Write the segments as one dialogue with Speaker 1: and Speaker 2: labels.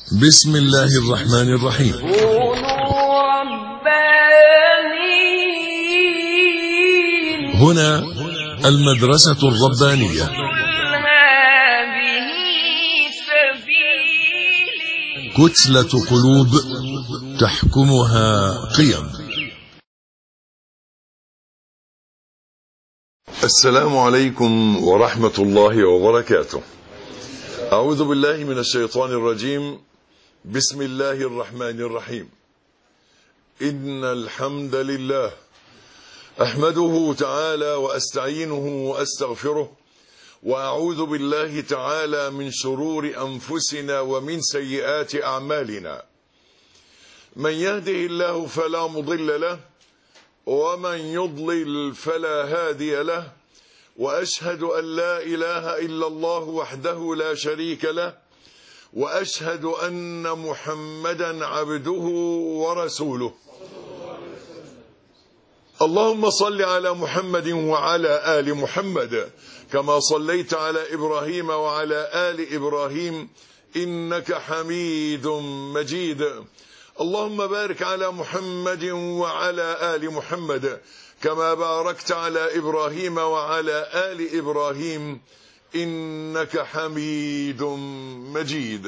Speaker 1: بسم الله الرحمن الرحيم.
Speaker 2: كونوا ربانيين.
Speaker 1: هنا المدرسة الربانية.
Speaker 2: هذه سبيلي.
Speaker 1: كتلة قلوب تحكمها قيم. السلام عليكم ورحمة الله وبركاته. أعوذ بالله من الشيطان الرجيم. بسم الله الرحمن الرحيم. إن الحمد لله أحمده تعالى وأستعينه وأستغفره، وأعوذ بالله تعالى من شرور أنفسنا ومن سيئات أعمالنا. من يهده الله فلا مضل له، ومن يضلل فلا هادي له، وأشهد أن لا إله إلا الله وحده لا شريك له، وأشهد أن محمدا عبده ورسوله. اللهم صل على محمد وعلى آل محمد كما صليت على إبراهيم وعلى آل إبراهيم إنك حميد مجيد. اللهم بارك على محمد وعلى آل محمد كما باركت على إبراهيم وعلى آل إبراهيم إنك حميد مجيد.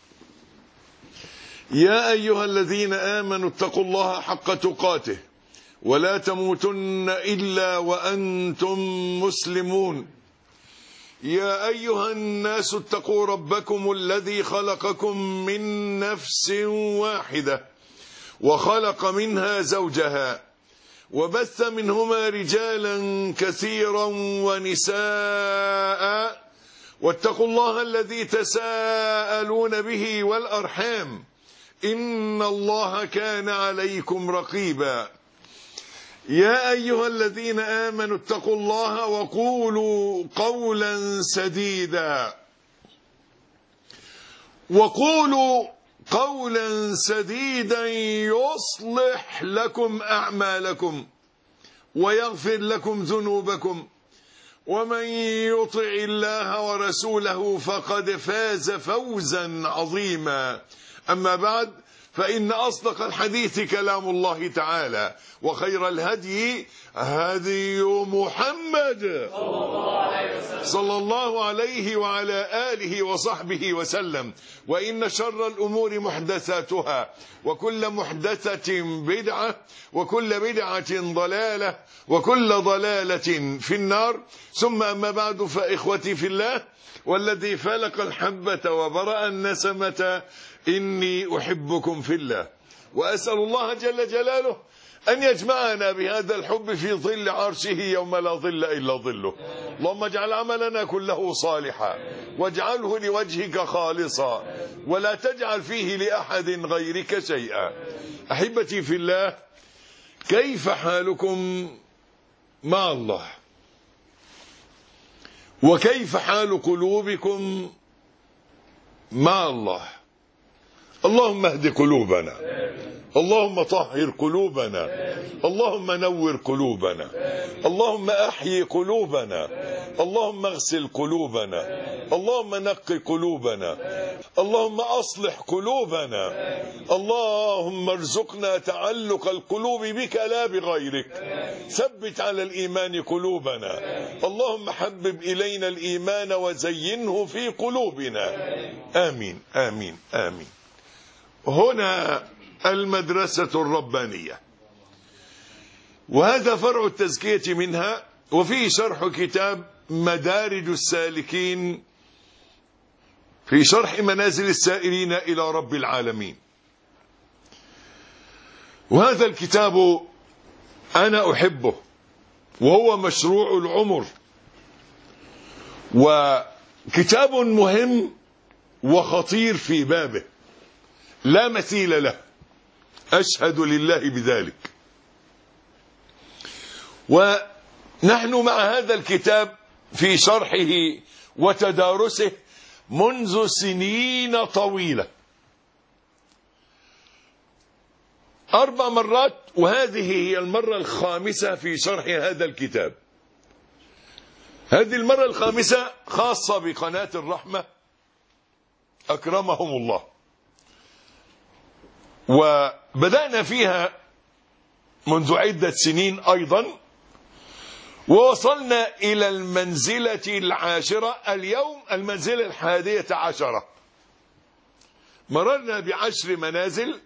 Speaker 1: يا أيها الذين آمنوا اتقوا الله حق تقاته ولا تموتن إلا وأنتم مسلمون. يا أيها الناس اتقوا ربكم الذي خلقكم من نفس واحدة وخلق منها زوجها وبث منهما رجالا كثيرا ونساء، واتقوا الله الذي تساءلون به والأرحام إن الله كان عليكم رقيبا. يا أيها الذين آمنوا اتقوا الله وقولوا قولا سديدا يصلح لكم أعمالكم ويغفر لكم ذنوبكم، ومن يطع الله ورسوله فقد فاز فوزا عظيما. أما بعد، فإن أصدق الحديث كلام الله تعالى، وخير الهدي هدي محمد صلى الله عليه وعلى آله وصحبه وسلم. وإن شر الأمور محدثاتها، وكل محدثة بدعة، وكل بدعة ضلالة، وكل ضلالة في النار. ثم أما بعد، فإخوتي في الله، والذي فلق الحبة وبرأ النسمة، إني أحبكم في الله، وأسأل الله جل جلاله أن يجمعنا بهذا الحب في ظل عرشه يوم لا ظل إلا ظله. اللهم اجعل عملنا كله صالحا، واجعله لوجهك خالصا، ولا تجعل فيه لأحد غيرك شيئا. أحبتي في الله، كيف حالكم مع الله؟ وكيف حال قلوبكم مع الله؟ اللهم اهد قلوبنا، اللهم طهر قلوبنا، اللهم نور قلوبنا، اللهم احيي قلوبنا، اللهم اغسل قلوبنا، اللهم نقي قلوبنا، اللهم اصلح قلوبنا، اللهم ارزقنا تعلق القلوب بك لا بغيرك. ثبت على الإيمان قلوبنا، اللهم حبب إلينا الإيمان وزينه في قلوبنا. آمين آمين آمين. هنا المدرسة الربانية، وهذا فرع التزكية منها، وفيه شرح كتاب مدارج السالكين في شرح منازل السائرين إلى رب العالمين. وهذا الكتاب أنا أحبه، وهو مشروع العمر، وكتاب مهم وخطير في بابه لا مثيل له، أشهد لله بذلك. ونحن مع هذا الكتاب في شرحه وتدارسه منذ سنين طويلة، 4 مرات، وهذه هي المرة الخامسة في شرح هذا الكتاب. هذه المرة الخامسة خاصة بقناة الرحمة أكرمهم الله، وبدأنا فيها منذ عدة سنين أيضا، ووصلنا إلى المنزلة العاشرة، اليوم المنزلة 11. مررنا ب10 منازل،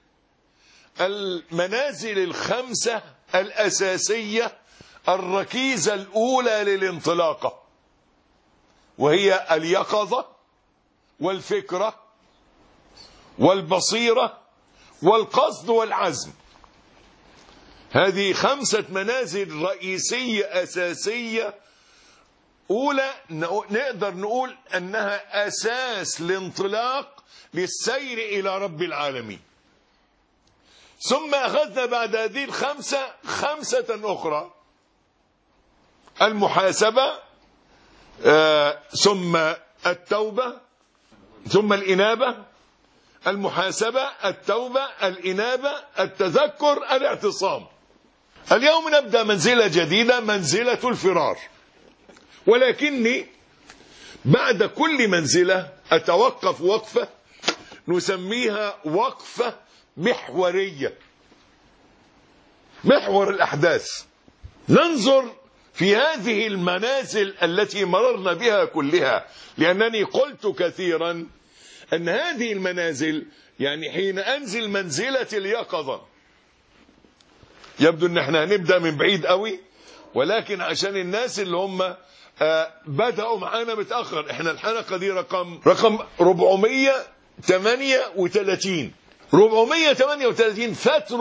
Speaker 1: المنازل 5 الأساسية الركيزة الأولى للانطلاقة، وهي اليقظة والفكرة والبصيرة والقصد والعزم. هذه 5 منازل رئيسية أساسية أولى، نقدر نقول أنها أساس الانطلاق للسير إلى رب العالمين. ثم أخذنا بعد هذه 5 أخرى: المحاسبة، ثم التوبة، ثم الإنابة. المحاسبة، التوبة، الإنابة، التذكر، الاعتصام. اليوم نبدأ منزلة جديدة، منزلة الفرار. ولكني بعد كل منزلة أتوقف وقفة نسميها وقفة محورية، محور الأحداث. ننظر في هذه المنازل التي مررنا بها كلها، لأنني قلت كثيرا أن هذه المنازل، يعني حين أنزل منزلة اليقظة، يبدو أن احنا هنبدأ من بعيد قوي، ولكن عشان الناس اللي هم بدأوا معانا متأخر، احنا الحلقة دي رقم 438. 438 فات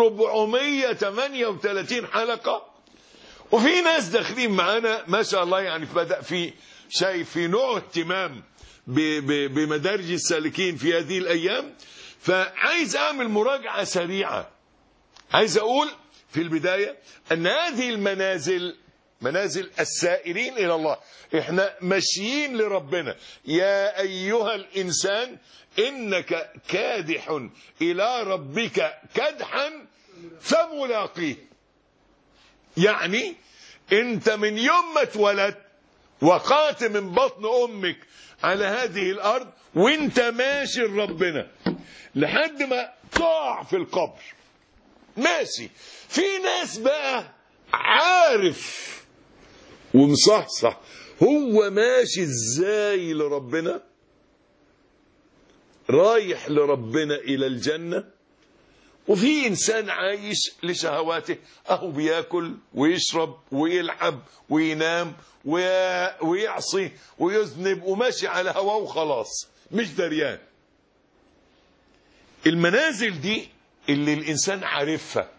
Speaker 1: 438 حلقة، وفي ناس داخلين معانا ما شاء الله، يعني بدأ في شيء، في نوع اهتمام بمدارج السالكين في هذه الأيام. فعايز أعمل مراجعة سريعة. عايز أقول في البداية أن هذه المنازل منازل السائرين إلى الله، إحنا ماشيين لربنا. يا أيها الإنسان إنك كادح إلى ربك كدحا فملاقيه. يعني أنت من يوم ما اتولدت وقعت من بطن أمك على هذه الأرض وانت ماشي لربنا لحد ما تقع في القبر ماشي. في ناس بقى عارف ومصحصح هو ماشي ازاي لربنا، رايح لربنا إلى الجنة. وفي إنسان عايش لشهواته، أهو بياكل ويشرب ويلعب وينام ويعصي ويذنب وماشي على هواه وخلاص مش دريان. المنازل دي اللي الإنسان عارفها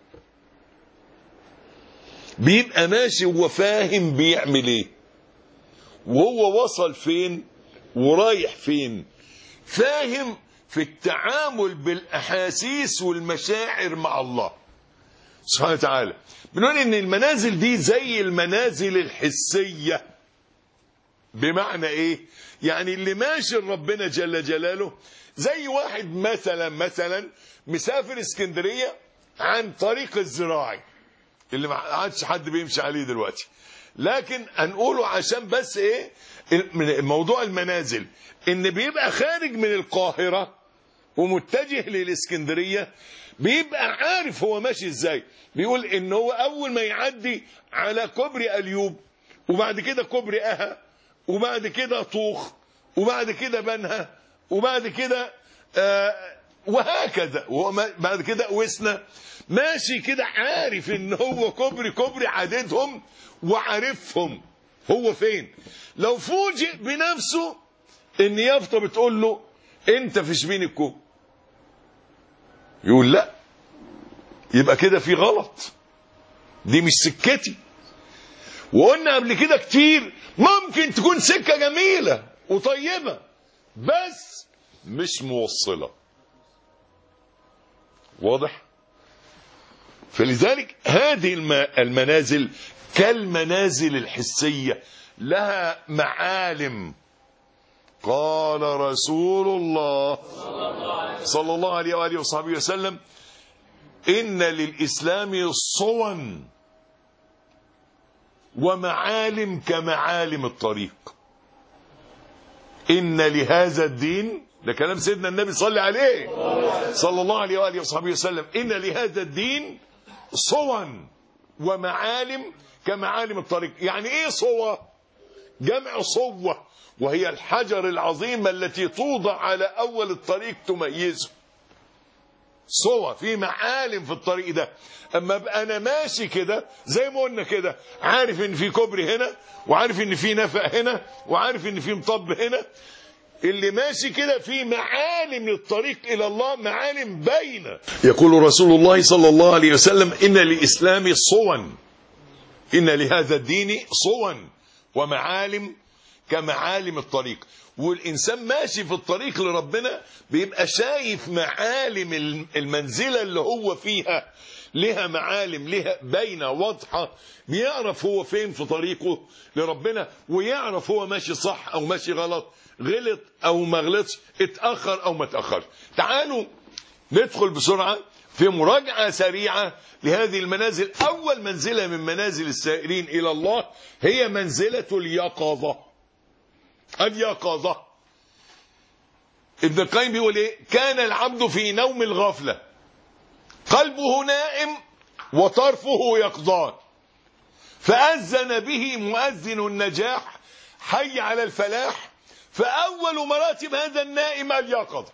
Speaker 1: بيبقى ماشي وهو فاهم بيعمل ايه، وهو وصل فين ورايح فين، فاهم في التعامل بالأحاسيس والمشاعر مع الله سبحانه وتعالى. بنقول ان المنازل دي زي المنازل الحسية. بمعنى ايه؟ يعني اللي ماشي ربنا جل جلاله زي واحد مثلا مسافر اسكندرية عن طريق الزراعي اللي ما عادش حد بيمشي عليه دلوقتي، لكن هنقوله عشان بس ايه موضوع المنازل، ان بيبقى خارج من القاهرة ومتجه للاسكندرية بيبقى عارف هو ماشي ازاي. بيقول ان هو اول ما يعدي على كوبري اليوب، وبعد كده كوبري اها، وبعد كده طوخ، وبعد كده بنها، وبعد كده وهكذا، وبعد كده وسنة، ماشي كده عارف ان هو كوبري عددهم وعارفهم هو فين. لو فوجئ بنفسه ان يافطة بتقول له انت في شبين الكوب، يقول لا، يبقى كده في غلط، دي مش سكتي. وقلنا قبل كده كتير ممكن تكون سكة جميلة وطيبة بس مش موصلة. واضح؟ فلذلك هذه المنازل كالمنازل الحسية لها معالم. قال رسول الله صلى الله عليه وآله وصحبه وسلم إن للإسلام صون ومعالم كمعالم الطريق. إن لهذا الدين ده كلام سيدنا النبي صلى عليه صلى الله عليه وآله وصحبه وسلم. إن لهذا الدين صوا ومعالم كمعالم الطريق. يعني إيه صوة؟ جمع صوة، وهي الحجر العظيمة التي توضع على أول الطريق تميزه. صوة في معالم في الطريق ده. أما أبقى أنا ماشي كده زي ما قلنا كده، عارف إن في كوبري هنا، وعارف إن في نفق هنا، وعارف إن في مطب هنا. اللي ماشي كده في معالم للطريق إلى الله، معالم باينة. يقول رسول الله صلى الله عليه وسلم: إن للإسلام صوا، إن لهذا الدين صوا ومعالم كمعالم الطريق. والإنسان ماشي في الطريق لربنا بيبقى شايف معالم المنزلة اللي هو فيها، لها معالم، لها باينة واضحة، بيعرف هو فين في طريقه لربنا، ويعرف هو ماشي صح أو ماشي غلط، غلط أو ما غلطش، اتأخر أو ما اتأخر. تعالوا ندخل بسرعة في مراجعة سريعة لهذه المنازل. أول منزلة من منازل السائرين إلى الله هي منزلة اليقظة. اليقظة. ابن القيم بيقول إيه؟ كان العبد في نوم الغفلة، قلبه نائم وطرفه يقظان، فأذن به مؤذن النجاح حي على الفلاح، فأول مراتب هذا النائم اليقظة.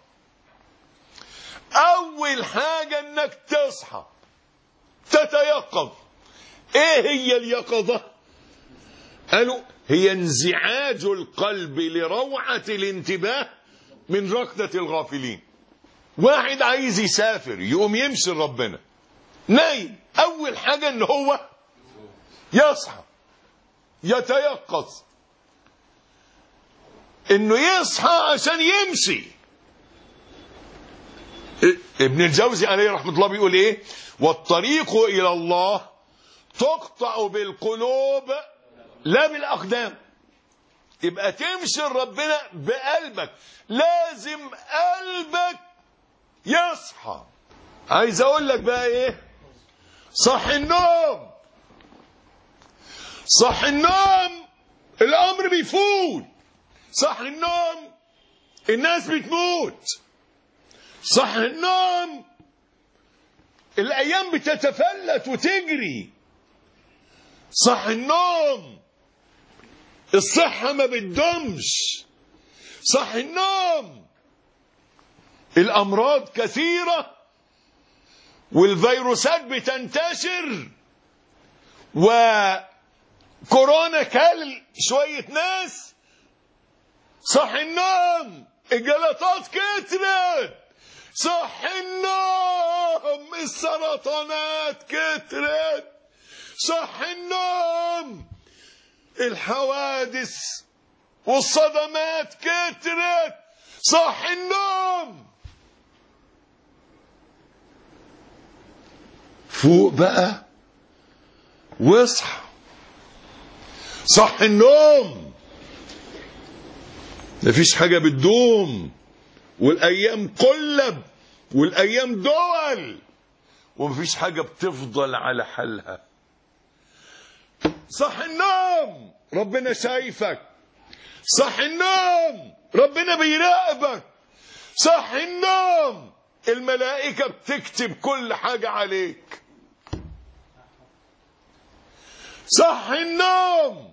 Speaker 1: أول حاجة إنك تصحى تتيقظ. إيه هي اليقظة؟ قالوا هي انزعاج القلب لروعة الانتباه من ركضة الغافلين. واحد عايز يسافر يقوم يمشي لربنا، نايم، أول حاجة إن هو يصحى يتيقظ، إنه يصحى عشان يمشي. ابن الجوزي عليه رحمة الله بيقول إيه؟ والطريق إلى الله تقطع بالقلوب لا بالأقدام. يبقى تمشي لربنا بقلبك، لازم قلبك يصحى. عايز اقول لك بقى ايه؟ صح النوم، صح النوم، الامر بيفوت. صح النوم، الناس بتموت. صح النوم، الايام بتتفلت وتجري. صح النوم، الصحة ما بتدومش. صح النوم، الأمراض كثيرة والفيروسات بتنتشر، وكورونا كل شوية ناس. صح النوم، الجلطات كترت. صح النوم، السرطانات كترت. صح النوم، الحوادث والصدمات كترت. صح النوم. فوق بقى واصحى. صح النوم، مفيش حاجة بتدوم، والايام قلب، والايام دول، ومفيش حاجة بتفضل على حالها. صح النوم، ربنا شايفك. صح النوم، ربنا بيراقبك. صح النوم، الملائكة بتكتب كل حاجة عليك. صح النوم،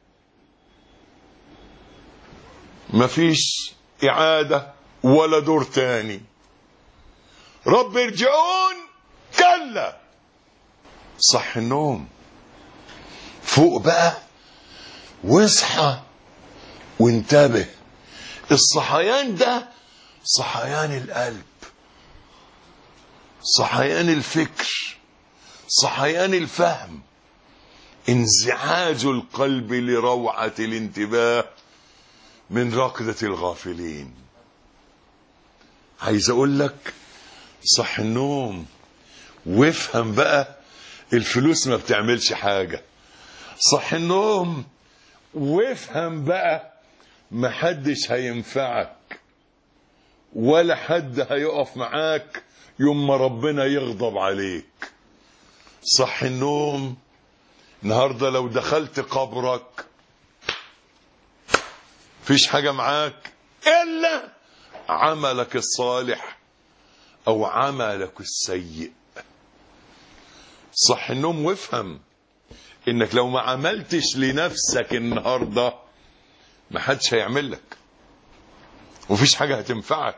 Speaker 1: مفيش إعادة ولا دور تاني. رب ارجعون، كلا. صح النوم، فوق بقى واصحى وانتبه. الصحيان ده صحيان القلب، صحيان الفكر، صحيان الفهم، انزعاج القلب لروعة الانتباه من ركضة الغافلين. عايز اقول لك صح النوم وافهم بقى، الفلوس ما بتعملش حاجة. صح النوم وافهم بقى، محدش هينفعك ولا حد هيقف معاك يوم ما ربنا يغضب عليك. صح النوم، النهارده لو دخلت قبرك فيش حاجة معاك إلا عملك الصالح او عملك السيء. صح النوم وافهم انك لو ما عملتش لنفسك النهارده ما حدش هيعمل لك، ومفيش حاجه هتنفعك.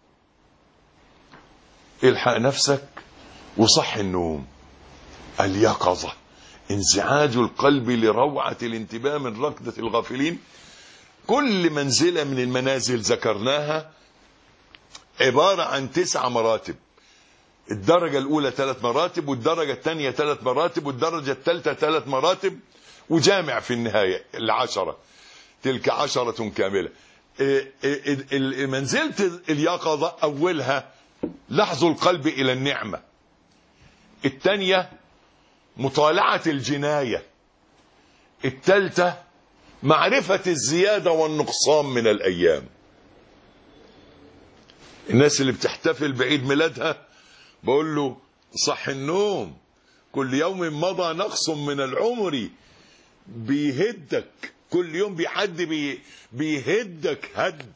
Speaker 1: الحق نفسك وصح النوم. اليقظه انزعاج القلب لروعه الانتباه من ركضه الغافلين. كل منزله من المنازل ذكرناها عباره عن 9 مراتب. الدرجة الأولى 3 مراتب، والدرجة الثانية 3 مراتب، والدرجة الثالثة 3 مراتب، وجامع في النهاية 10. تلك 10 كاملة. منزلة اليقظة أولها لحظ القلب إلى النعمة. الثانية مطالعة الجناية. الثالثة معرفة الزيادة والنقصان من الأيام. الناس اللي بتحتفل بعيد ميلادها بقول له صح النوم. كل يوم مضى نقص من العمر بيهدك، كل يوم بيعدي بيهدك هد.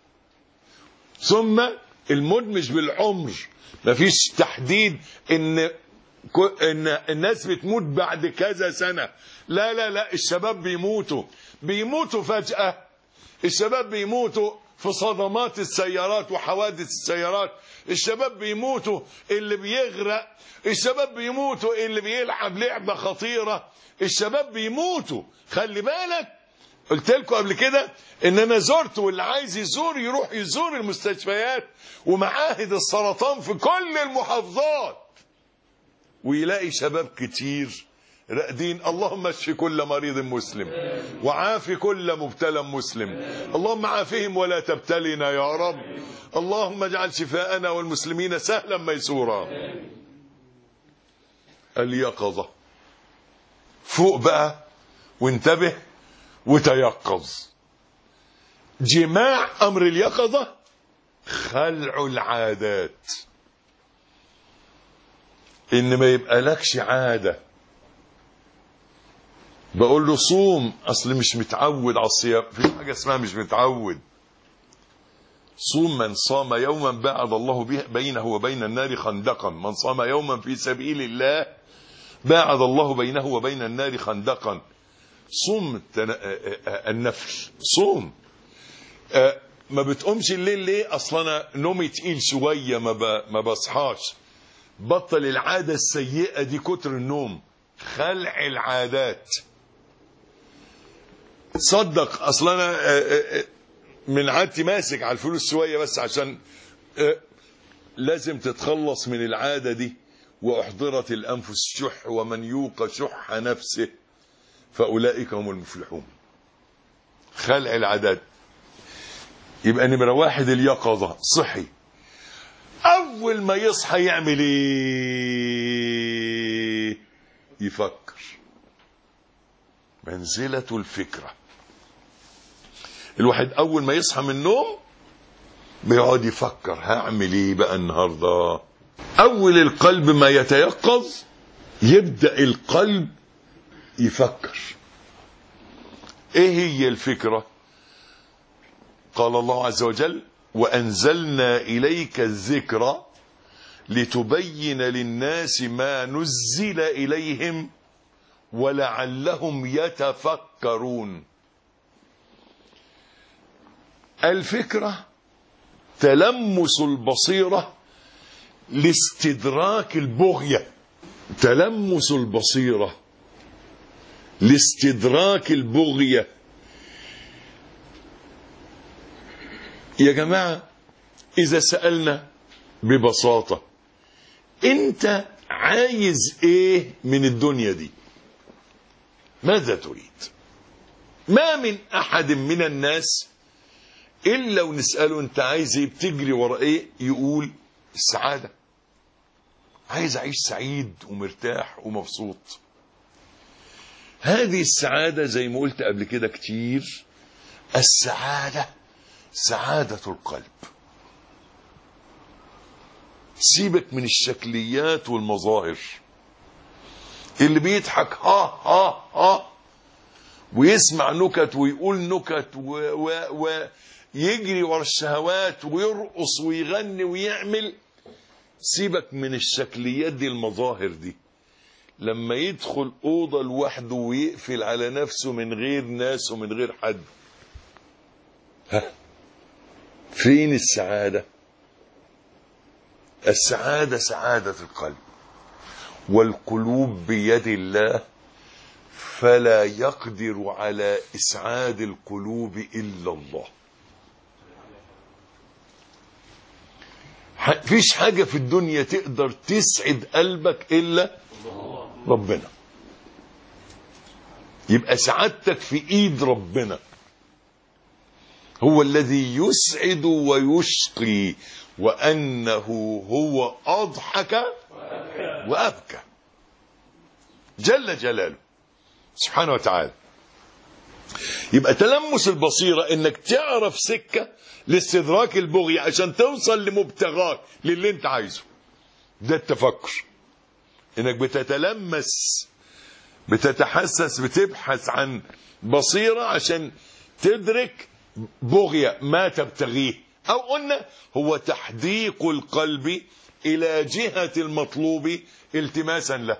Speaker 1: ثم الموت مش بالعمر، مفيش تحديد ان الناس بتموت بعد كذا سنة. لا لا لا، الشباب بيموتوا فجأة. الشباب بيموتوا في صدمات السيارات وحوادث السيارات. الشباب بيموتوا اللي بيغرق. الشباب بيموتوا اللي بيلعب لعبة خطيرة. الشباب بيموتوا. خلي بالك، قلت لكم قبل كده ان انا زرت، واللي عايز يزور يروح يزور المستشفيات ومعاهد السرطان في كل المحافظات، ويلاقي شباب كتير راقدين. اللهم اشف كل مريض مسلم وعاف كل مبتلى مسلم. اللهم عافهم ولا تبتلنا يا رب. اللهم اجعل شفاءنا والمسلمين سهلا ميسورا. اليقظة. فوق بقى وانتبه وتيقظ. جماع امر اليقظة خلع العادات. ان ما يبقى لكش عادة. بقول له صوم، اصل مش متعود على الصيام. في حاجة اسمها مش متعود. صوم. من صام يوما باعد الله بينه وبين النار خندقا. من صام يوما في سبيل الله باعد الله بينه وبين النار خندقا. صوم النفل. صوم. ما بتقومش الليل ليه؟ اصلا انا نومي تقيل شوية ما بصحاش. بطل العادة السيئة دي، كتر النوم. خلع العادات. تصدق اصلا انا من عادتي ماسك على الفلوس شوية، بس عشان لازم تتخلص من العادة دي. واحضرت الانفس الشح ومن يوق شح نفسه فاولئك هم المفلحون. خلع العادات. يبقى نمرة 1 اليقظة. صحي. اول ما يصحى يعمل ايه؟ يفكر. منزلة الفكرة. الواحد اول ما يصحى من النوم بيقعد يفكر هعمل ايه بقى النهارده. اول القلب ما يتيقظ يبدأ القلب يفكر. ايه هي الفكرة؟ قال الله عز وجل: وأنزلنا إليك الذكر لتبين للناس ما نزل إليهم ولعلهم يتفكرون. الفكرة تلمس البصيرة لاستدراك البغية. تلمس البصيرة لاستدراك البغية. يا جماعة، إذا سألنا ببساطة أنت عايز إيه من الدنيا دي؟ ماذا تريد؟ ما من أحد من الناس إلا ونسأله أنت عايز إيه، بتجري ورا إيه، يقول السعادة. عايز أعيش سعيد ومرتاح ومبسوط. هذه السعادة زي ما قلت قبل كده كتير، السعادة سعادة القلب. سيبك من الشكليات والمظاهر. اللي بيضحك ها ها ها ويسمع نكت ويقول نكت يجري ورا الشهوات ويرقص ويغني ويعمل. سيبك من الشكليات دي، المظاهر دي. لما يدخل أوضة لوحده ويقفل على نفسه من غير ناس ومن غير حد، فين السعادة؟ السعادة سعادة القلب، والقلوب بيد الله، فلا يقدر على إسعاد القلوب إلا الله. فيش حاجة في الدنيا تقدر تسعد قلبك إلا ربنا. يبقى سعادتك في إيد ربنا. هو الذي يسعد ويشقي، وأنه هو أضحك وأبكى جل جلاله سبحانه وتعالى. يبقى تلمس البصيرة انك تعرف سكة لاستدراك البغي عشان توصل لمبتغاك، للي انت عايزه. ده التفكر، انك بتتلمس، بتتحسس، بتبحث عن بصيرة عشان تدرك بغية ما تبتغيه. او قلنا هو تحديق القلب الى جهة المطلوب التماسا له.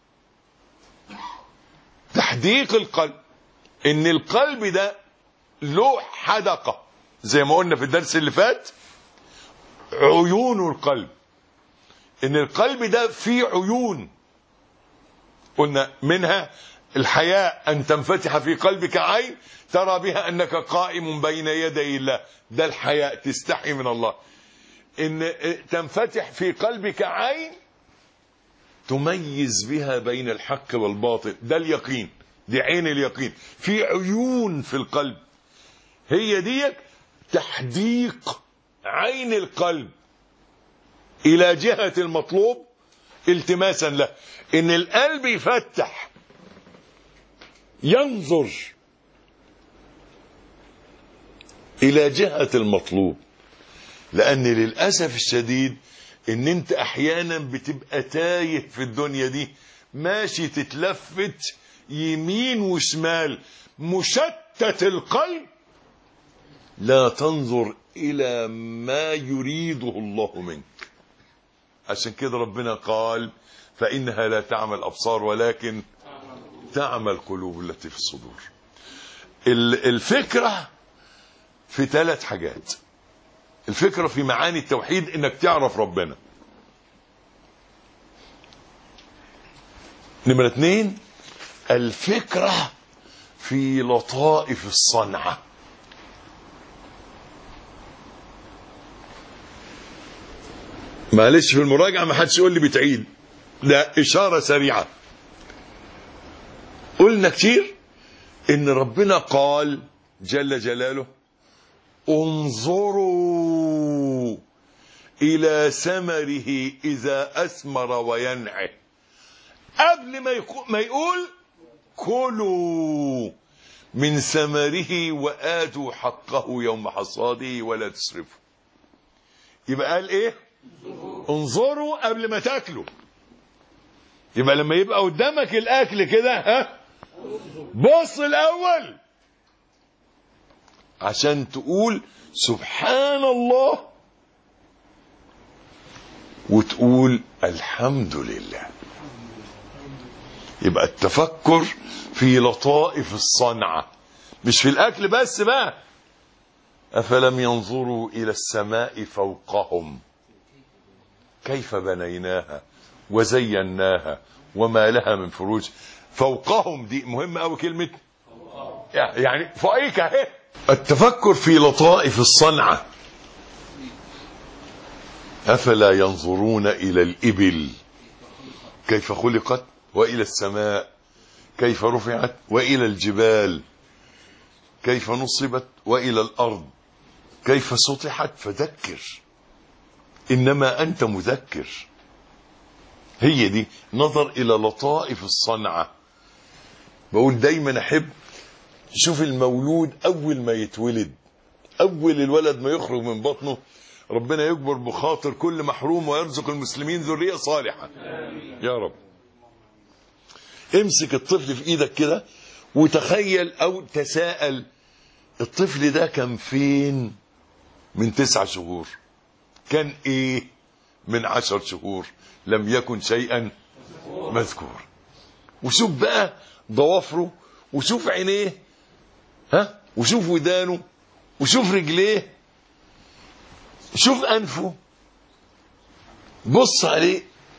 Speaker 1: تحديق القلب، ان القلب ده له حدقة، زي ما قلنا في الدرس اللي فات، عيون القلب. ان القلب ده فيه عيون، قلنا منها الحياء، ان تنفتح في قلبك عين ترى بها انك قائم بين يدي الله. ده الحياء، تستحي من الله. ان تنفتح في قلبك عين تميز بها بين الحق والباطل. ده اليقين، دي عين اليقين. في عيون في القلب، هي ديك تحديق عين القلب الى جهة المطلوب التماسا له. ان القلب يفتح، ينظر الى جهة المطلوب. لان للأسف الشديد ان انت احيانا بتبقى تايه في الدنيا دي، ماشي تتلفت يمين وشمال، مشتت القلب، لا تنظر الى ما يريده الله منك. عشان كده ربنا قال فإنها لا تعمى الأبصار ولكن تعمى القلوب التي في الصدور. الفكرة في 3 حاجات. الفكرة في معاني التوحيد، انك تعرف ربنا. نمرة 2، الفكرة في لطائف الصنعة. معلش في المراجعة ما حدش يقول لي بتعيد، ده إشارة سريعة. قلنا كتير ان ربنا قال جل جلاله انظروا الى ثمره اذا اثمر وينعه، قبل ما يقول كلوا من ثمره وآتوا حقه يوم حصاده ولا تسرفوا. يبقى قال ايه؟ انظروا قبل ما تاكلوا. يبقى لما يبقى قدامك الاكل كده، بص الاول عشان تقول سبحان الله وتقول الحمد لله. يبقى التفكر في لطائف الصنعة، مش في الأكل بس بقى. أفلم ينظروا إلى السماء فوقهم كيف بنيناها وزيناها وما لها من فروج. فوقهم دي مهمة أوي كلمة، يعني فوقيك اهي. التفكر في لطائف الصنعة. أفلا ينظرون إلى الإبل كيف خلقت وإلى السماء كيف رفعت وإلى الجبال كيف نصبت وإلى الأرض كيف سطحت. فذكر إنما أنت مذكر. هي دي نظر إلى لطائف الصنعة. بقول دايما أحب شوف المولود أول ما يتولد، أول الولد ما يخرج من بطنه، ربنا يكبر بخاطر كل محروم ويرزق المسلمين ذرية صالحة يا رب. امسك الطفل في ايدك كده وتخيل او تساءل الطفل ده كان فين من 9 شهور كان ايه من 10 شهور؟ لم يكن شيئا مذكور. وشوف بقى ضوافره، وشوف عينيه، وشوف ودانه، وشوف رجليه، شوف انفه، بص عليه،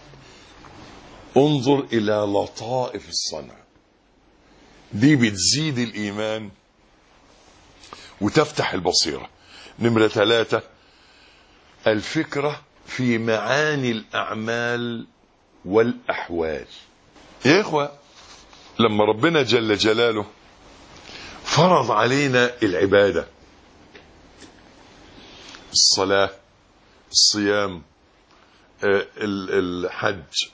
Speaker 1: انظر الى لطائف الصنع. دي بتزيد الايمان وتفتح البصيرة. نمرة 3، الفكرة في معاني الأعمال والأحوال. يا إخوة، لما ربنا جل جلاله فرض علينا العبادة، الصلاة، الصيام، الحج،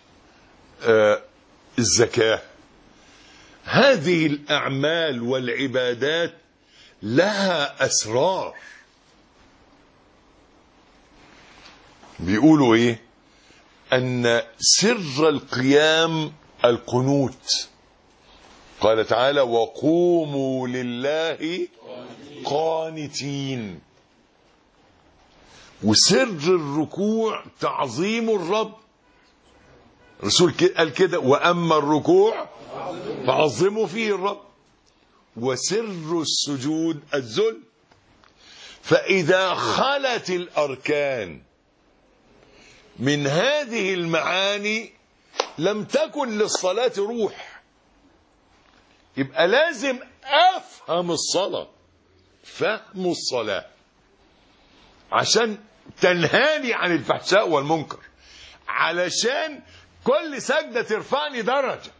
Speaker 1: الزكاة، هذه الأعمال والعبادات لها أسرار. بيقولوا ايه؟ ان سر القيام القنوت. قال تعالى: وقوموا لله قانتين. وسر الركوع تعظيم الرب. الرسول قال كده: واما الركوع فعظموا فيه الرب. وسر السجود الذل. فاذا خلت الاركان من هذه المعاني لم تكن للصلاة روح. يبقى لازم أفهم الصلاة، فهم الصلاة، عشان تنهاني عن الفحشاء والمنكر، علشان كل سجدة ترفعني درجة،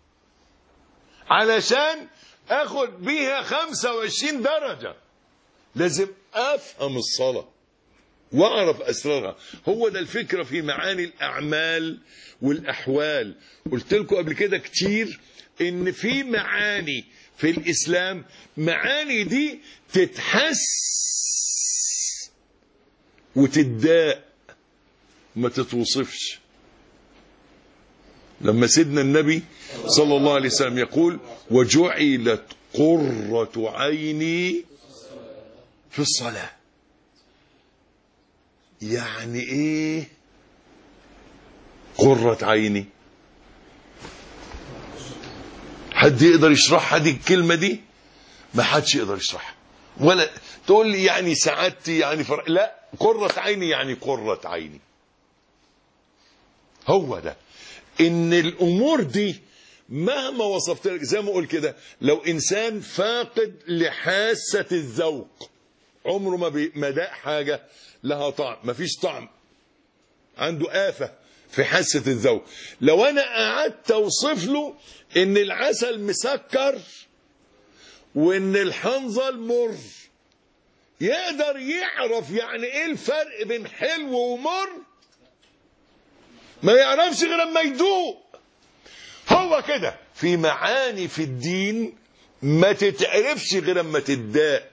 Speaker 1: علشان أخد بيها 25 درجة. لازم أفهم الصلاة واعرف اسرارها. هو ده الفكرة في معاني الاعمال والاحوال. قلت لكم قبل كده كتير ان في معاني في الاسلام، معاني دي تتحس وتداء، ما تتوصفش. لما سيدنا النبي صلى الله عليه وسلم يقول: وجعلت قرة عيني في الصلاة. يعني ايه قرة عيني؟ حد يقدر يشرحها دي الكلمة دي؟ ما حدش يقدر يشرحها. ولا تقول لي يعني سعادتي يعني لا، قرة عيني يعني قرة عيني. هو ده ان الامور دي مهما وصفت لك، زي ما اقول كده، لو انسان فاقد لحاسة الذوق، عمره ما داق حاجة لها طعم، مفيش طعم، عنده آفة في حاسة الذوق. لو انا قعدت اوصف له ان العسل مسكر وان الحنظل مر، يقدر يعرف يعني ايه الفرق بين حلو ومر؟ ما يعرفش غير لما يدوق. هو كده في معاني في الدين ما تتعرفش غير لما تداق.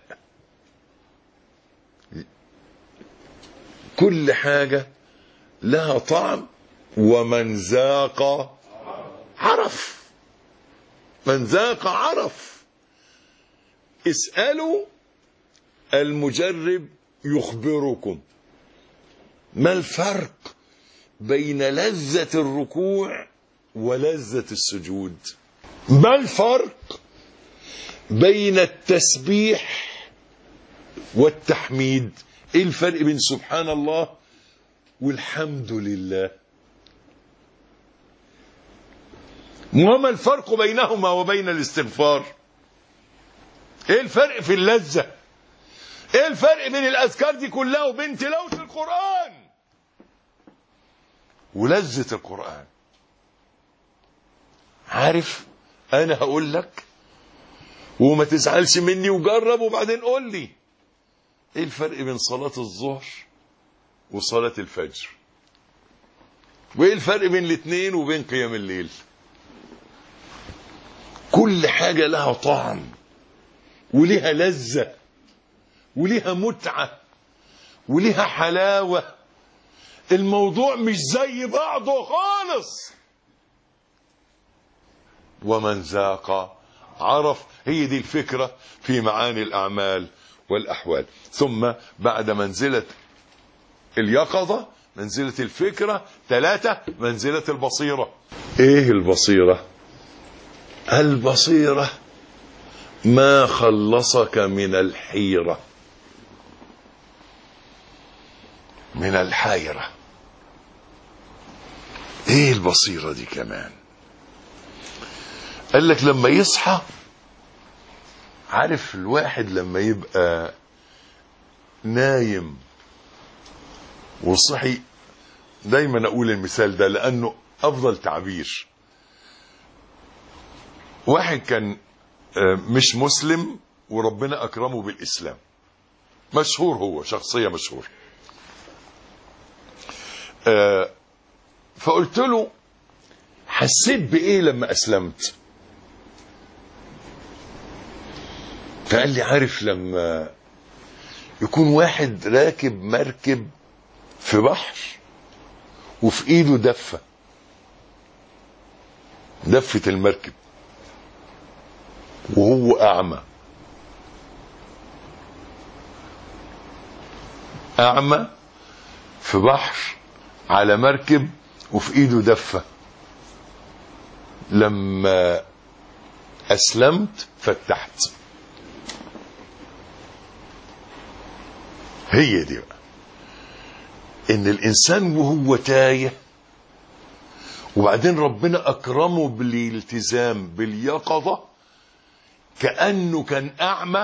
Speaker 1: كل حاجة لها طعم، ومن ذاق عرف. من ذاق عرف. اسألوا المجرب يخبركم ما الفرق بين لذة الركوع ولذة السجود. ما الفرق بين التسبيح والتحميد؟ ايه الفرق بين سبحان الله والحمد لله؟ وما الفرق بينهما وبين الاستغفار؟ ايه الفرق في اللذة؟ ايه الفرق بين الاذكار دي كلها وبين تلاوة القرآن ولذة القرآن؟ عارف؟ انا هقول لك وما تزعلش مني، وجرب وبعدين قول لي ايه الفرق بين صلاة الظهر وصلاة الفجر، وايه الفرق بين الاثنين وبين قيام الليل. كل حاجة لها طعم ولها لذة ولها متعة ولها حلاوة. الموضوع مش زي بعضه خالص. ومن ذاق عرف. هي دي الفكرة في معاني الأعمال والأحوال. ثم بعد منزلة اليقظة منزلة الفكرة 3 منزلة البصيرة. ايه البصيرة؟ البصيرة ما خلصك من الحيرة، من الحيرة. ايه البصيرة دي كمان؟ قال لك لما يصحى، عارف الواحد لما يبقى نايم وصحي، دايما اقول المثال ده لانه افضل تعبير. واحد كان مش مسلم وربنا اكرمه بالاسلام، مشهور، هو شخصية مشهور. فقلت له حسيت بايه لما اسلمت؟ فقال لي عارف لما يكون واحد راكب مركب في بحر وفي ايده دفة المركب وهو اعمى في بحر على مركب وفي ايده دفة. لما اسلمت فتحت. هي دي بقى، ان الانسان وهو تايه وبعدين ربنا اكرمه بالالتزام باليقظة، كأنه كان اعمى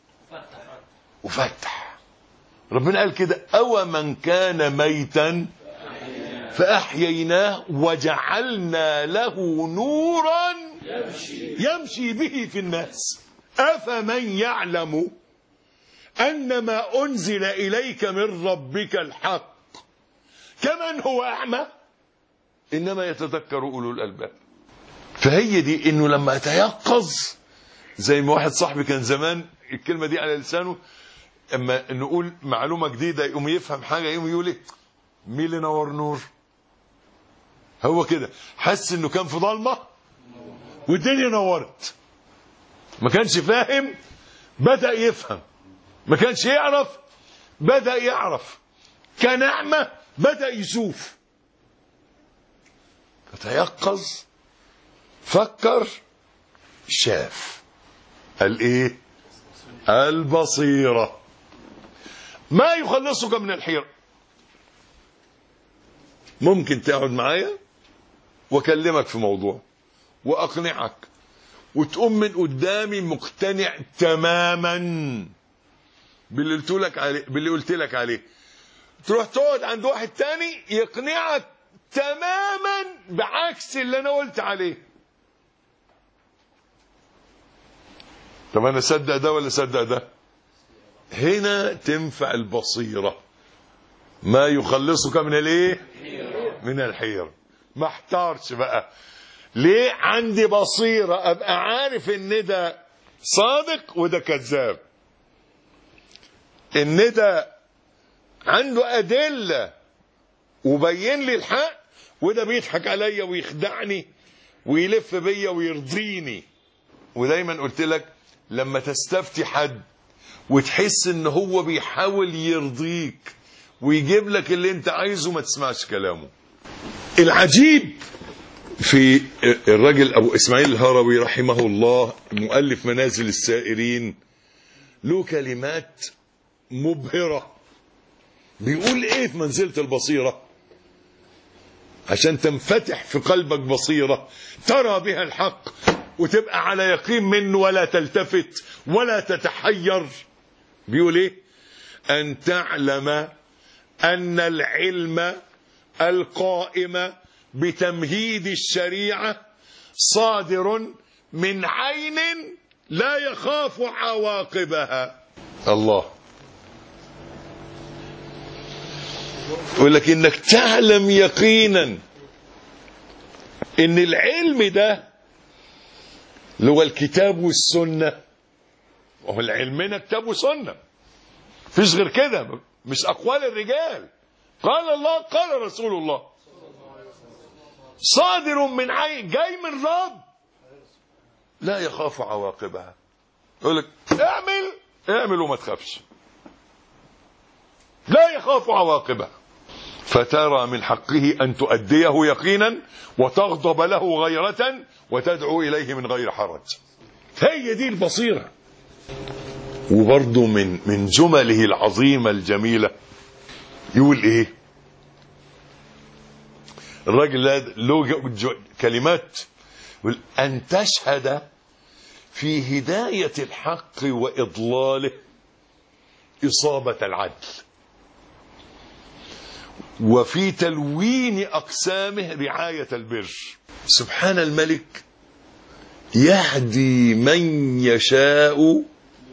Speaker 1: وفتح. ربنا قال كده: أو من كان ميتا فأحييناه وجعلنا له نورا يمشي به في الناس أفمن يعلم أنما أنزل إليك من ربك الحق كمن هو أعمى إنما يتذكر أولو الألباب. فهي دي، إنه لما يتيقظ، زي ما واحد صاحبي كان زمان الكلمة دي على لسانه، اما نقول معلومة جديدة يقوم يفهم حاجة يقوم يقول ايه؟ مين اللي نور نور؟ هو كده حس انه كان في ضلمة والدنيا نورت. ما كانش فاهم بدأ يفهم، ما كانش يعرف بدأ يعرف، كان أعمى بدأ يشوف. فتيقظ، فكر، شاف. قال ايه؟ البصيرة. ما يخلصك من الحيرة. ممكن تقعد معايا واكلمك في موضوع واقنعك وتقوم من قدامي مقتنع تماما باللي قلت لك عليه، تروح تقعد عند واحد تاني يقنعك تماما بعكس اللي انا قلت عليه. طب انا صدق ده ولا صدق ده؟ هنا تنفع البصيرة. ما يخلصك من الايه؟ من الحيرة. ما احتارش بقى. ليه؟ عندي بصيرة ابقى عارف ان ده صادق وده كذاب، ان ده عنده ادلة وبين لي الحق وده بيضحك عليا ويخدعني ويلف بيا ويرضيني. ودايما قلت لك لما تستفتي حد وتحس ان هو بيحاول يرضيك ويجيب لك اللي انت عايزه، ما تسمعش كلامه. العجيب في الرجل ابو اسماعيل الهروي رحمه الله، مؤلف منازل السائرين، له كلمات مبهرة. بيقول ايه في منزلة البصيرة؟ عشان تنفتح في قلبك بصيرة ترى بها الحق وتبقى على يقين منه ولا تلتفت ولا تتحير. بيقول ايه؟ ان تعلم ان العلم القائم بتمهيد الشريعة صادر من عين لا يخاف عواقبها. الله. يقول لك انك تعلم يقينا ان العلم ده اللي هو الكتاب والسنة، وهو علمنا كتاب وسنة، فيش غير كده، مش اقوال الرجال، قال الله قال رسول الله، صادر من عين، جاي من رب لا يخاف عواقبها. يقول لك اعمل اعمل وما تخافش، لا يخاف عواقبه. فترى من حقه أن تؤديه يقينا وتغضب له غيرة وتدعو إليه من غير حرج. هي دي البصيرة. وبرضه من جمله العظيمة الجميلة يقول ايه الراجل له كلمات، يقول أن تشهد في هداية الحق وإضلاله إصابة العدل، وفي تلوين أقسامه رعاية البر. سبحان الملك يهدي من يشاء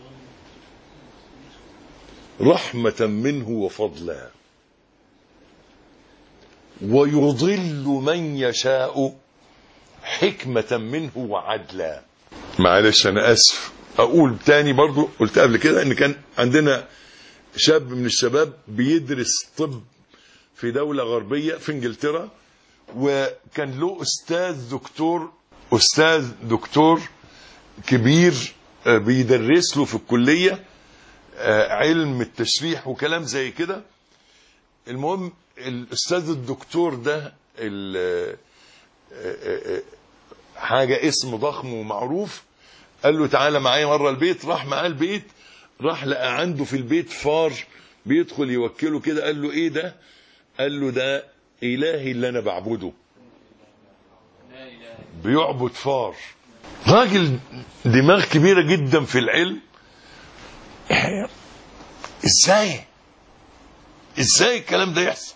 Speaker 1: رحمة منه وفضلا، ويضل من يشاء حكمة منه وعدلا. معلش أنا أسف أقول تاني، برضو قلت قبل كده أن كان عندنا شاب من الشباب بيدرس طب في دولة غربية في انجلترا، وكان له أستاذ دكتور كبير بيدرس له في الكلية علم التشريح وكلام زي كده. المهم الأستاذ الدكتور ده حاجة اسم ضخم ومعروف، قال له تعالى معايا مرة البيت. راح معاه البيت، راح لقى عنده في البيت فار بيدخل يوكله كده. قال له ايه ده؟ قال له ده إلهي اللي أنا بعبده، بيعبد فار. راجل دماغ كبيرة جدا في العلم. ازاي الكلام ده يحصل؟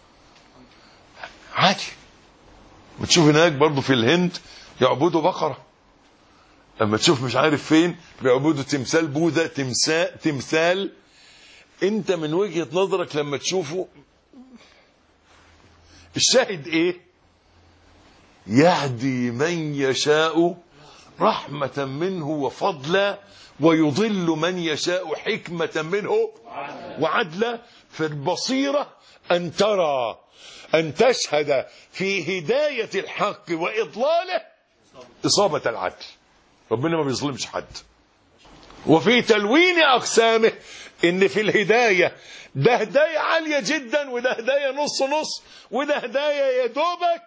Speaker 1: عادي. بتشوف هناك برضو في الهند يعبدوا بقرة، اما تشوف مش عارف فين بيعبدوا تمثال بوذا، تمثال انت من وجهة نظرك لما تشوفه. الشاهد ايه؟ يهدي من يشاء رحمة منه وفضلا، ويضل من يشاء حكمة منه وعدلا. فالبصيرة أن ترى، أن تشهد في هداية الحق وإضلاله إصابة العدل. ربنا ما بيظلمش حد. وفي تلوين أقسامه، إن في الهداية ده هداية عالية جدا، وده هداية نص نص، وده هداية يدوبك.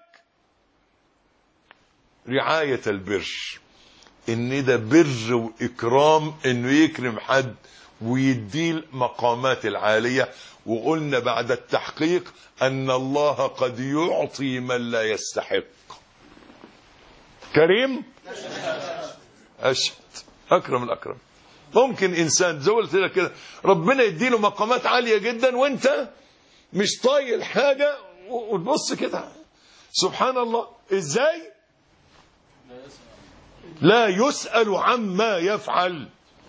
Speaker 1: رعاية البر، إن ده بر وإكرام، إنه يكرم حد ويديه المقامات العالية. وقلنا بعد التحقيق أن الله قد يعطي من لا يستحق. كريم أشهد أكرم الأكرم. ممكن إنسان زي ما قلت لك كده ربنا يديله مقامات عالية جدا وأنت مش طايل حاجة، وتبص كده سبحان الله. إزاي؟ لا يسأل عما يفعل.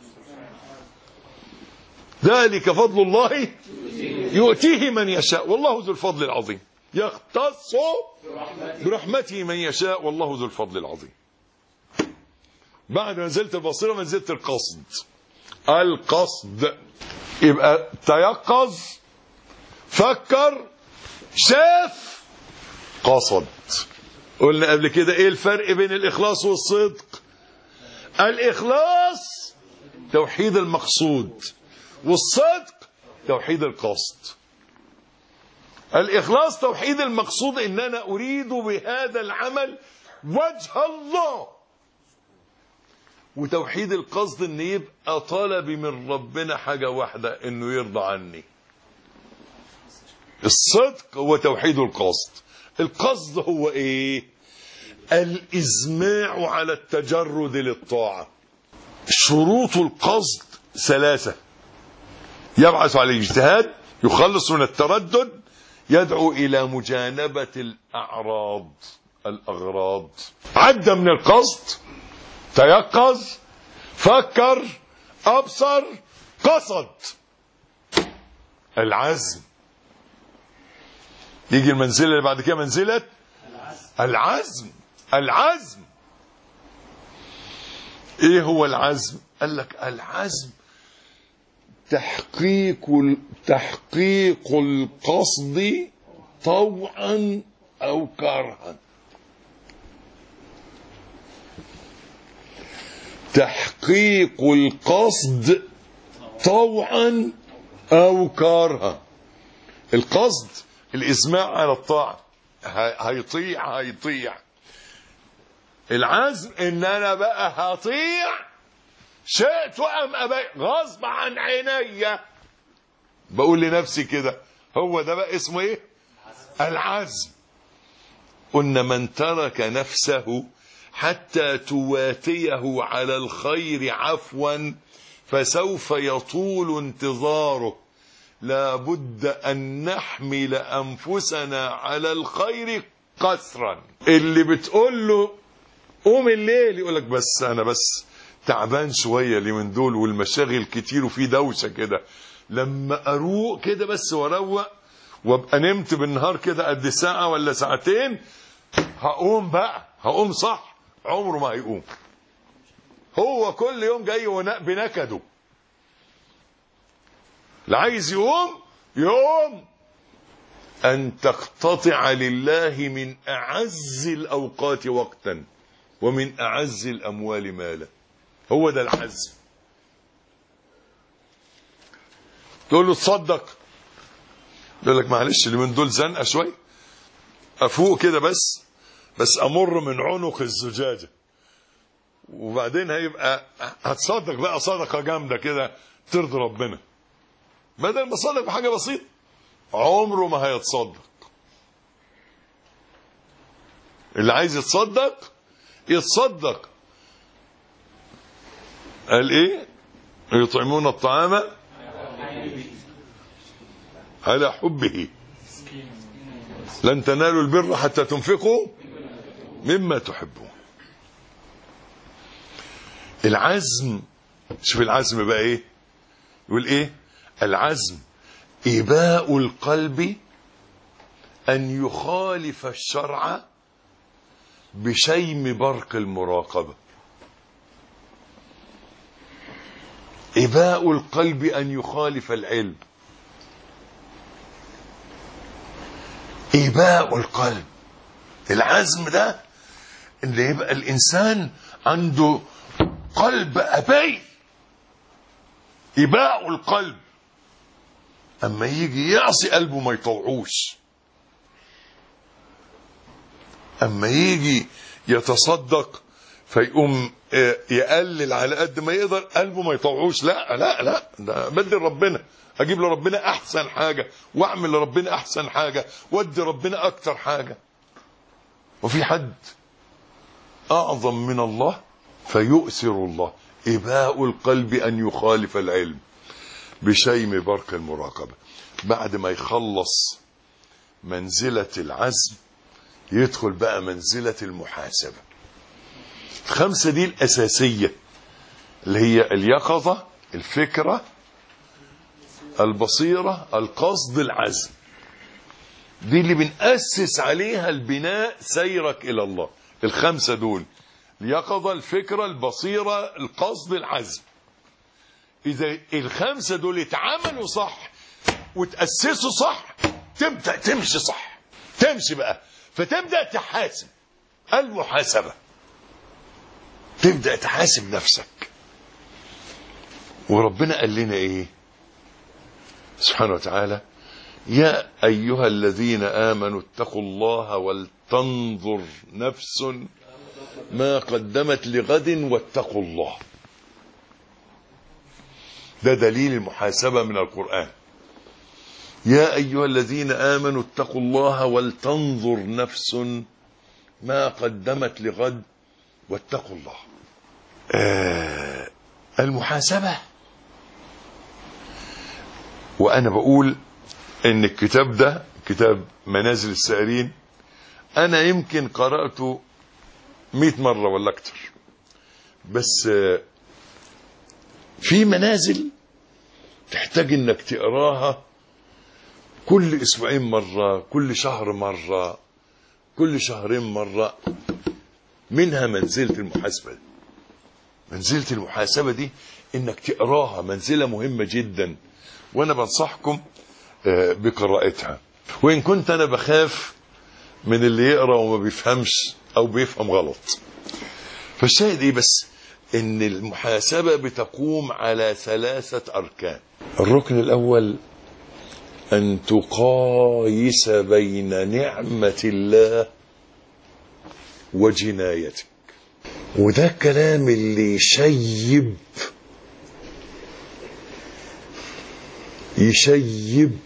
Speaker 1: ذلك فضل الله يؤتيه من يشاء والله ذو الفضل العظيم. يختص برحمته من يشاء والله ذو الفضل العظيم. بعد منزلة البصيرة منزلة القصد. القصد يبقى تيقظ، فكر، شاف، قصد. قلنا قبل كده ايه الفرق بين الإخلاص والصدق؟ الإخلاص توحيد المقصود، والصدق توحيد القصد. الإخلاص توحيد المقصود، إن أنا أريد بهذا العمل وجه الله. وتوحيد القصد إن يبقى طلبي من ربنا حاجة واحدة، إنه يرضى عني. الصدق هو توحيد القصد. القصد هو إيه؟ الإزماع على التجرد للطاعة. شروط القصد 3: يبعث على الاجتهاد، يخلص من التردد، يدعو إلى مجانبة الأغراض. عد من القصد، تيقظ، فكر، أبصر، قصد. العزم. يجي المنزلة اللي بعد كده منزلة العزم. العزم ايه هو العزم؟ قال لك العزم تحقيق القصد طوعا او كرها. تحقيق القصد طوعا أو كرها. القصد الإزماع على الطاعة، هيطيع. العزم إن أنا بقى هطيع شئت أم أبيت غصب عن عيني، بقول لنفسي كده. هو ده بقى اسمه إيه؟ العزم. قلنا من ترك نفسه حتى تواتيه على الخير عفوا فسوف يطول انتظاره، لا بد أن نحمل أنفسنا على الخير قسرا. اللي بتقول له قوم الليل يقول لك بس أنا تعبان شوية اليومين دول والمشاغل كتير وفي دوشة كده، لما أروق كده بس وأروق وابقى نمت بالنهار كده قد ساعة ولا ساعتين هقوم صح. عمره ما هيقوم. هو كل يوم جاي بنكده. لا عايز يقوم أن تقتطع لله من أعز الأوقات وقتا ومن أعز الأموال مالا. هو ده العزم. تقول له تصدق، يقول لك معلش اللي من دول زنقه شويه، افوق كده بس امر من عنق الزجاجه، وبعدين هيبقى هتصدق بقى صدقه جامده كده ترضي ربنا، بدل ما صدق بحاجه بسيطه. عمره ما هيتصدق. اللي عايز يتصدق قال ايه؟ يطعمون الطعام على حبه لن تنالوا البر حتى تنفقوا مما تحبون. العزم، شوف العزم بقى ايه؟ يقول ايه؟ العزم إباء القلب أن يخالف الشرع بشيم برق المراقبة. إباء القلب أن يخالف العلم. إباء القلب، العزم ده اللي يبقى الإنسان عنده قلب أبي. إباء القلب، أما يجي يعصي قلبه ما يطوعوش، أما يجي يتصدق فيقوم يقلل على قد ما يقدر قلبه ما يطوعوش. لا لا لا، ده بدل ربنا، اجيب لربنا احسن حاجه واعمل لربنا احسن حاجه وادي ربنا اكتر حاجه. وفي حد اعظم من الله فيؤثر الله. إباء القلب أن يخالف العلم بشيم برق المراقبة. بعد ما يخلص منزلة العزم يدخل بقى منزلة المحاسبة. الخمسة دي الأساسية اللي هي اليقظة، الفكرة، البصيرة، القصد، العزم. دي اللي بنأسس عليها البناء سيرك إلى الله. الخمسة دول: اليقظة، الفكرة، البصيرة، القصد، العزم. إذا الخمسة دول اتعملوا صح وتأسسوا صح تبدأ تمشي صح، تمشي بقى، فتبدأ تحاسب. المحاسبة، تبدأ تحاسب نفسك. وربنا قال لنا ايه سبحانه وتعالى؟ يا أيها الذين آمنوا اتقوا الله ولتنظر نفس ما قدمت لغد واتقوا الله. ده دليل المحاسبة من القرآن. يا أيها الذين آمنوا اتقوا الله ولتنظر نفس ما قدمت لغد واتقوا الله. المحاسبة. وأنا بقول إن الكتاب ده كتاب منازل السائرين أنا يمكن قرأته 100 مرة ولا أكتر، بس في منازل تحتاج إنك تقراها كل أسبوعين مرة، كل شهر مرة، كل شهرين مرة. منها منزلة المحاسبة. منزلة المحاسبة دي إنك تقراها منزلة مهمة جدا، وأنا بنصحكم بقراءتها. وإن كنت أنا بخاف من اللي يقرأ وما بيفهمش أو بيفهم غلط. فالشاهد إيه؟ بس ان المحاسبة بتقوم على 3 أركان. الركن الأول أن تقايس بين نعمة الله وجنايتك. وده الكلام اللي يشيب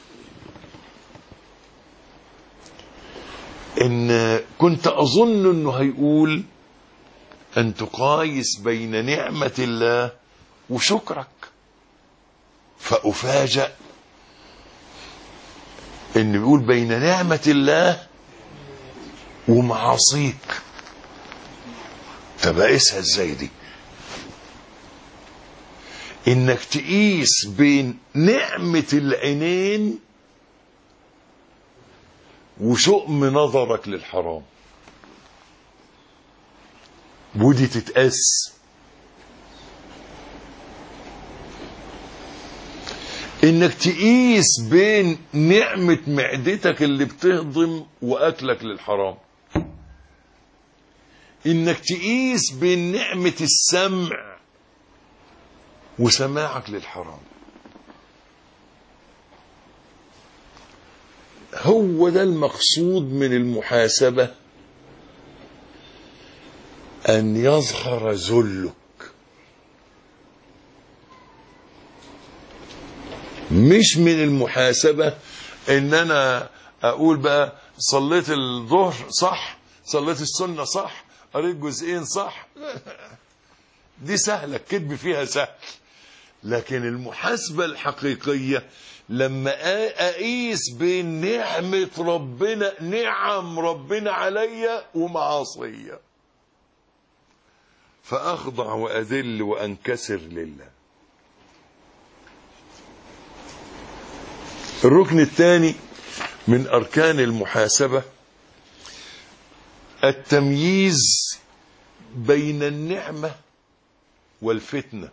Speaker 1: إن كنت أظن أنه هيقول أن تقايس بين نعمة الله وشكرك، فأفاجأ إن بيقول بين نعمة الله ومعاصيك. طب اقيسها ازاي دي؟ انك تقيس بين نعمة العينين وشؤم نظرك للحرام، ودي تتقاس. انك تقيس بين نعمة معدتك اللي بتهضم واكلك للحرام، انك تقيس بين نعمة السمع وسماعك للحرام. هو ده المقصود من المحاسبة، أن يظهر ذلك. مش من المحاسبة ان انا اقول بقى صليت الظهر صح، صليت السنة صح، قريت جزئين صح، دي سهلة، الكذب فيها سهل. لكن المحاسبة الحقيقية لما اقيس بين نعمة ربنا، نعم ربنا عليا ومعاصية، فاخضع واذل وانكسر لله. الركن الثاني من أركان المحاسبة التمييز بين النعمة والفتنة،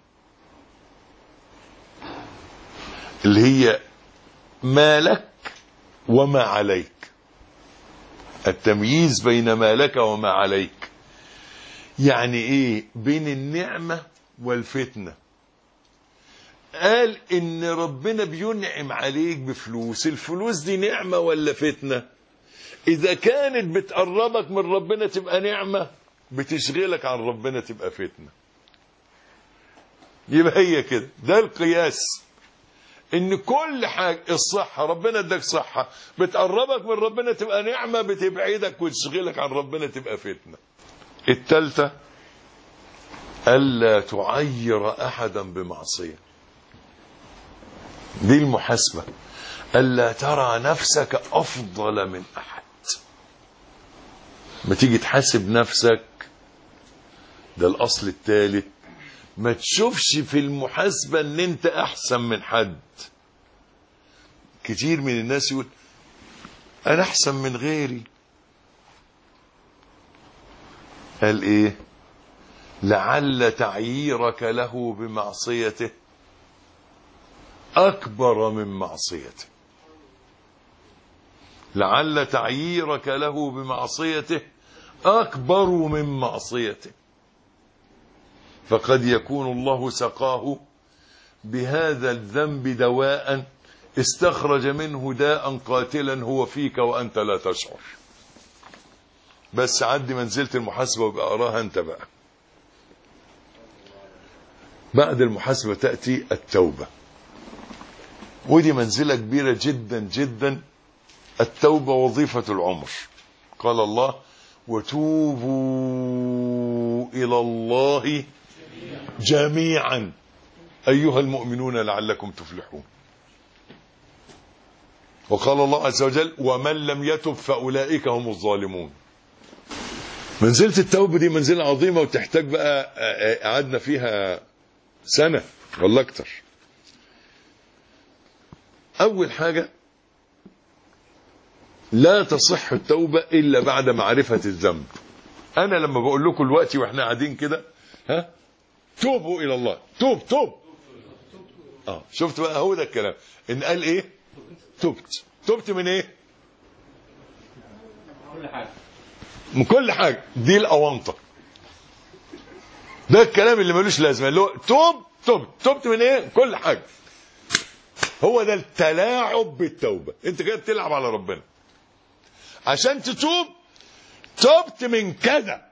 Speaker 1: اللي هي ما لك وما عليك. التمييز بين ما لك وما عليك يعني ايه؟ بين النعمة والفتنة. قال ان ربنا بينعم عليك بفلوس، الفلوس دي نعمة ولا فتنة؟ اذا كانت بتقربك من ربنا تبقى نعمة، بتشغلك عن ربنا تبقى فتنة. يبقى هي كده، ده القياس. ان كل حاجة، الصحة ربنا اداك صحة، بتقربك من ربنا تبقى نعمة، بتبعدك وتشغلك عن ربنا تبقى فتنة. الثالثة ألا تعير أحدا بمعصية. دي المحاسبة، ألا ترى نفسك أفضل من أحد. ما تيجي تحاسب نفسك، ده الأصل الثالث، ما تشوفش في المحاسبة ان انت احسن من حد. كتير من الناس يقول انا احسن من غيري. قال ايه؟ لعل تعييرك له بمعصيته اكبر من معصيته. لعل تعييرك له بمعصيته اكبر من معصيته، فقد يكون الله سقاه بهذا الذنب دواء استخرج منه داء قاتلا هو فيك وأنت لا تشعر. بس عدي منزلة المحاسبة وابقى أراها أنت بقى. بعد المحاسبة تأتي التوبة، ودي منزلة كبيرة جدا جدا. التوبة وظيفة العمر. قال الله وتوبوا إلى الله جميعا أيها المؤمنون لعلكم تفلحون. وقال الله عز وجل ومن لم يتب فأولئك هم الظالمون. منزلة التوبة دي منزلة عظيمة، وتحتاج بقى قعدنا فيها سنة ولا أكتر. أول حاجة لا تصح التوبة إلا بعد معرفة الذنب. أنا لما بقول لكم دلوقتي وإحنا قاعدين كده توبوا إلى الله، توب شفت بقى؟ هو ده الكلام. إن قال إيه؟ تبت من إيه؟ من كل حاجة. دي الأونطة. ده الكلام اللي ملوش لازمه، اللي هو تبت من ايه؟ كل حاجه. هو ده التلاعب بالتوبه، انت كده بتلعب على ربنا. عشان تتوب تبت من كذا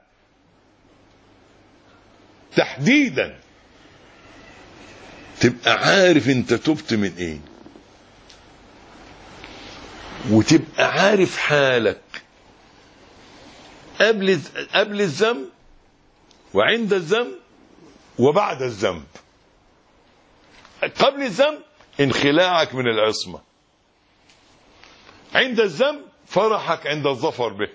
Speaker 1: تحديدا، تبقى عارف انت تبت من ايه، وتبقى عارف حالك قبل الذنب وعند الذنب وبعد الذنب. قبل الذنب انخلاعك من العصمة، عند الذنب فرحك عند الظفر به،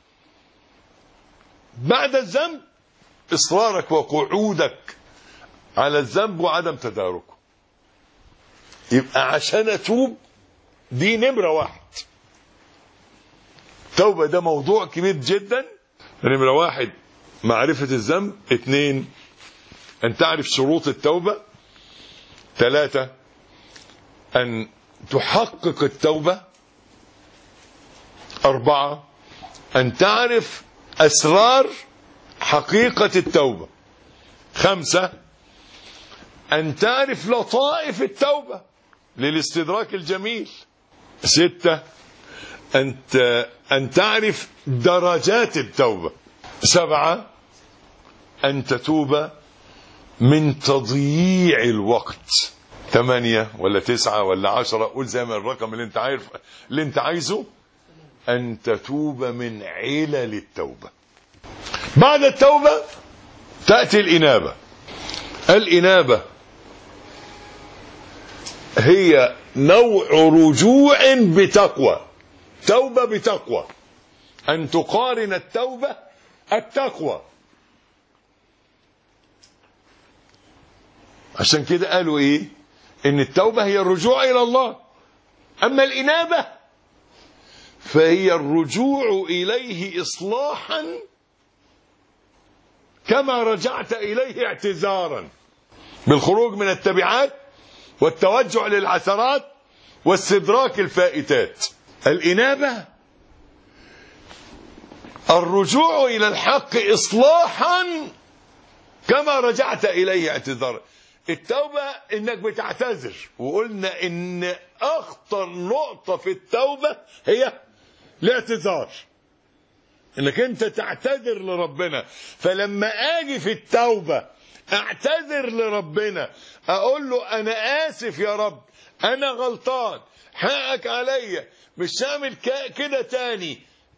Speaker 1: بعد الذنب إصرارك وقعودك على الذنب وعدم تداركه. يبقى عشان أتوب دي نمرة 1. التوبة ده موضوع كبير جدا. نمرة 1 معرفة الذنب. 2 أن تعرف شروط التوبة. 3 أن تحقق التوبة. 4 أن تعرف أسرار حقيقة التوبة. 5 أن تعرف لطائف التوبة للاستدراك الجميل. 6 أن تعرف درجات التوبة. 7 أن تتوب من تضييع الوقت. 8 ولا 9 ولا 10، قول زي ما الرقم اللي انت عارف اللي انت عايزه. أن تتوب من علل التوبة. بعد التوبة تأتي الإنابة. الإنابة هي نوع رجوع بتقوى، توبة بتقوى، أن تقارن التوبة التقوى. عشان كده قالوا إيه؟ إن التوبة هي الرجوع إلى الله، أما الإنابة فهي الرجوع إليه إصلاحا كما رجعت إليه اعتذارا، بالخروج من التبعات والتوجع للعثرات واستدراك الفائتات. الإنابة الرجوع إلى الحق إصلاحا كما رجعت إليه اعتذارا. التوبة إنك بتعتذر، وقلنا إن أخطر نقطة في التوبة هي الاعتذار، إنك أنت تعتذر لربنا. فلما أجي في التوبة أعتذر لربنا، أقول له أنا آسف يا رب، أنا غلطان، حقك عليا، مش هعمل كده تاني،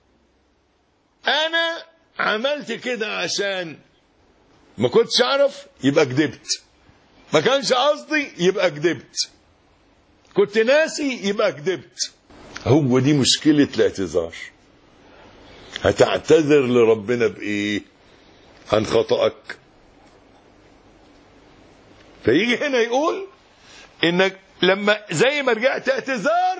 Speaker 1: أنا عملت كده عشان ما كنتش أعرف يبقى كدبت، ما كانش قصدي يبقى كدبت، كنت ناسي يبقى كدبت. هو دي مشكلة الاعتذار. هتعتذر لربنا بإيه؟ عن خطأك. فيجي هنا يقول إنك لما زي ما رجعت اعتذار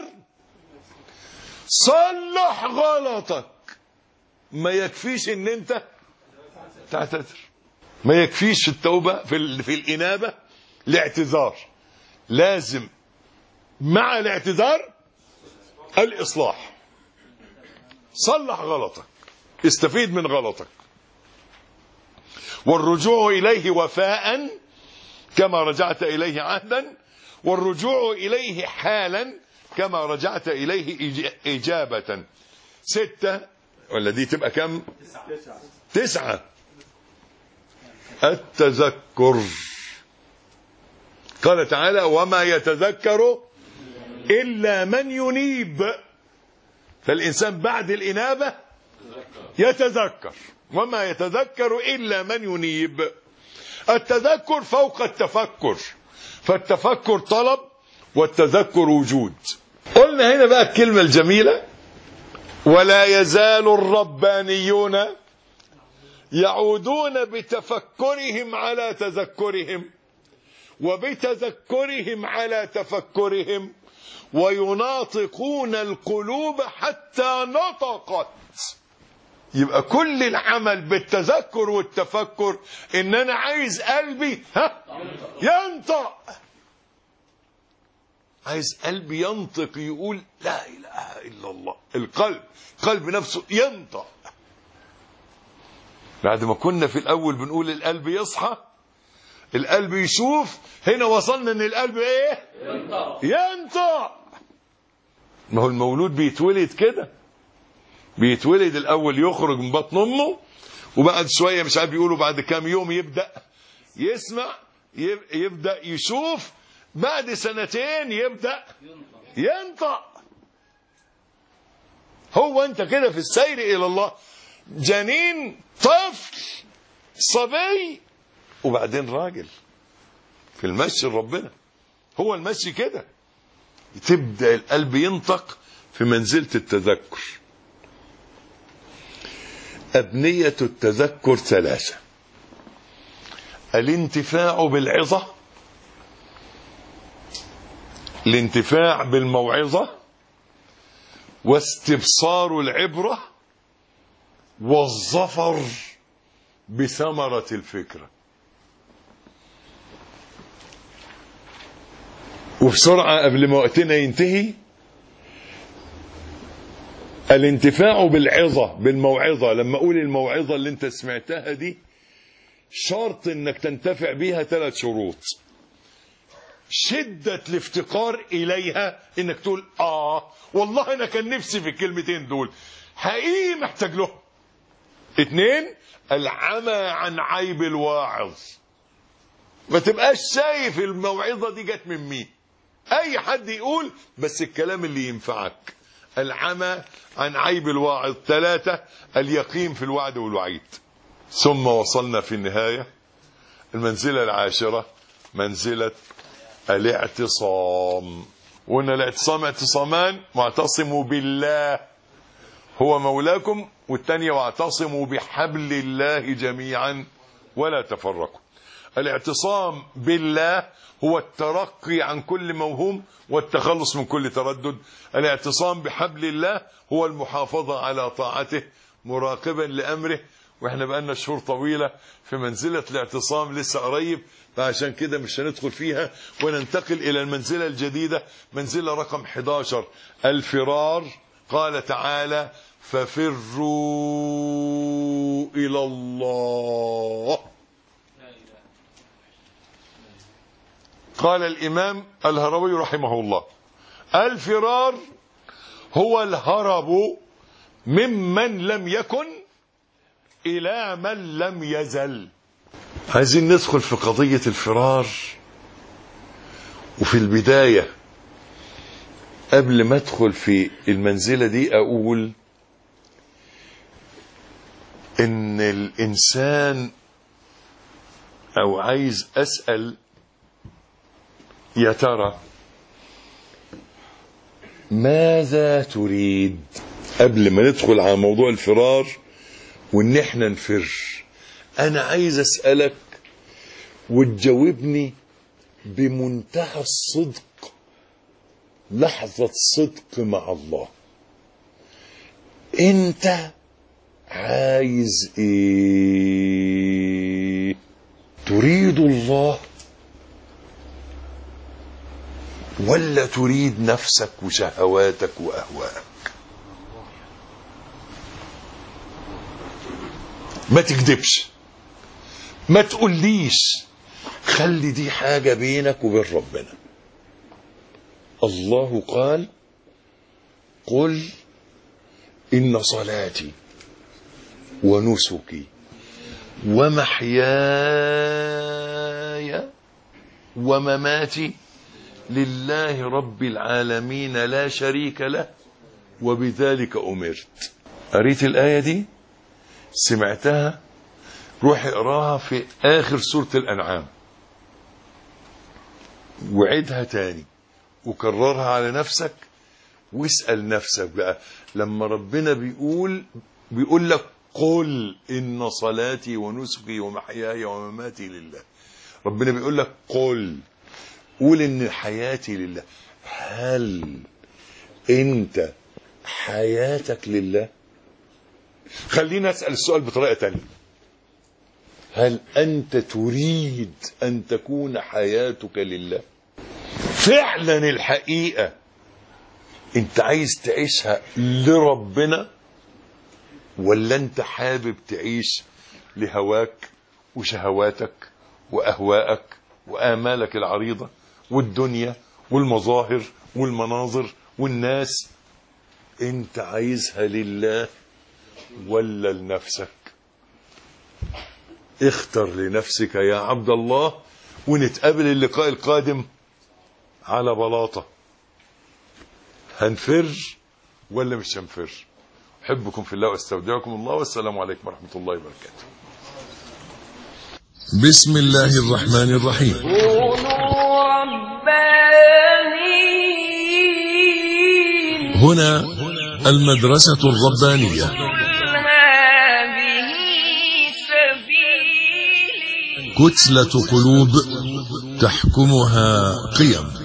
Speaker 1: صلح غلطك. ما يكفيش إن أنت تعتذر، ما يكفيش التوبة في الإنابة الاعتذار، لازم مع الاعتذار الإصلاح. صلح غلطك، استفيد من غلطك، والرجوع إليه وفاء كما رجعت إليه عهدا، والرجوع إليه حالا كما رجعت إليه إجابة. 6 ولا دي تبقى كم؟ 9 التذكر. قال تعالى وما يتذكر إلا من ينيب. فالإنسان بعد الإنابة يتذكر، وما يتذكر إلا من ينيب. التذكر فوق التفكر، فالتفكر طلب والتذكر وجود. قلنا هنا بقى الكلمة الجميلة ولا يزال الربانيون يعودون بتفكرهم على تذكرهم وبتذكرهم على تفكرهم ويناطقون القلوب حتى نطقت. يبقى كل العمل بالتذكر والتفكر ان انا عايز قلبي ينطق، عايز قلبي ينطق يقول لا اله الا الله. القلب نفسه ينطق. بعد ما كنا في الأول بنقول القلب يصحى، القلب يشوف، هنا وصلنا ان القلب ايه؟ ينطق. ما هو المولود بيتولد كده، بيتولد الأول يخرج من بطن أمه، وبعد شوية مش عارف بيقولوا بعد كام يوم يبدأ يسمع، يبدأ يشوف، بعد سنتين يبدأ ينطق. هو أنت كده في السير إلى الله، جنين، طفل، صبي، وبعدين راجل في المشي لربنا. هو المشي كده، تبدأ القلب ينطق في منزلة التذكر. أبنية التذكر 3: الانتفاع بالعظة، الانتفاع بالموعظة، واستبصار العبرة، والظفر بثمرة الفكرة. وبسرعة قبل ما وقتنا ينتهي، الانتفاع بالعظة، بالموعظة. لما أقول الموعظة اللي انت سمعتها دي، شرط انك تنتفع بيها 3 شروط: شدة الافتقار إليها، انك تقول والله انا كان نفسي في الكلمتين دول، حقيقي محتاج لهم. 2: العمى عن عيب الواعظ، ما تبقاش شايف الموعظة دي جت من مين، اي حد يقول، بس الكلام اللي ينفعك. العمى عن عيب الواعظ. 3: اليقين في الوعد والوعيد. ثم وصلنا في النهاية المنزلة 10، منزلة الاعتصام. وقلنا الاعتصام اعتصامان: واعتصموا بالله هو مولاكم، والثانية واعتصموا بحبل الله جميعا ولا تفرقوا. الاعتصام بالله هو الترقي عن كل موهوم والتخلص من كل تردد. الاعتصام بحبل الله هو المحافظة على طاعته مراقبا لأمره. واحنا بقالنا شهور طويلة في منزلة الاعتصام، لسه قريب، فعشان كده مش هندخل فيها، وننتقل إلى المنزلة الجديدة، منزلة رقم 11: الفرار. قال تعالى: ففروا إلى الله. قال الإمام الهروي رحمه الله: الفرار هو الهرب ممن لم يكن إلى من لم يزل. عايزين ندخل في قضية الفرار. وفي البداية قبل ما ادخل في المنزلة دي أقول إن الإنسان، أو عايز أسأل، يا ترى ماذا تريد؟ قبل ما ندخل على موضوع الفرار وإن احنا نفر، أنا عايز أسألك وتجاوبني بمنتهى الصدق، لحظة صدق مع الله. أنت عايز إيه؟ تريد الله ولا تريد نفسك وشهواتك وأهواءك؟ ما تكذبش، ما تقوليش، خلي دي حاجة بينك وبين ربنا. الله قال: قل إن صلاتي ونسكي ومحياي ومماتي لله رب العالمين لا شريك له وبذلك أمرت. قريت الآية دي؟ سمعتها؟ روح اقراها في آخر سورة الأنعام، وعيدها تاني وكررها على نفسك، واسأل نفسك بقى لما ربنا بيقول لك: قل إن صلاتي ونسكي ومحياي ومماتي لله. ربنا بيقول لك قل، قول إن حياتي لله. هل أنت حياتك لله؟ خلينا أسأل السؤال بطريقة تانية: هل أنت تريد أن تكون حياتك لله؟ فعلا الحقيقة أنت عايز تعيشها لربنا، ولا انت حابب تعيش لهواك وشهواتك وأهواءك وآمالك العريضة والدنيا والمظاهر والمناظر والناس؟ انت عايزها لله ولا لنفسك؟ اختر لنفسك يا عبد الله، ونتقابل اللقاء القادم على بلاطة. هنفر ولا مش هنفر؟ أحبكم في الله واستودعكم الله، والسلام عليكم ورحمة الله وبركاته.
Speaker 2: بسم الله الرحمن الرحيم.
Speaker 3: كونوا ربانيين.
Speaker 2: هنا المدرسة الربانية.
Speaker 3: هذه سبيلي.
Speaker 2: كتلة قلوب تحكمها قيم.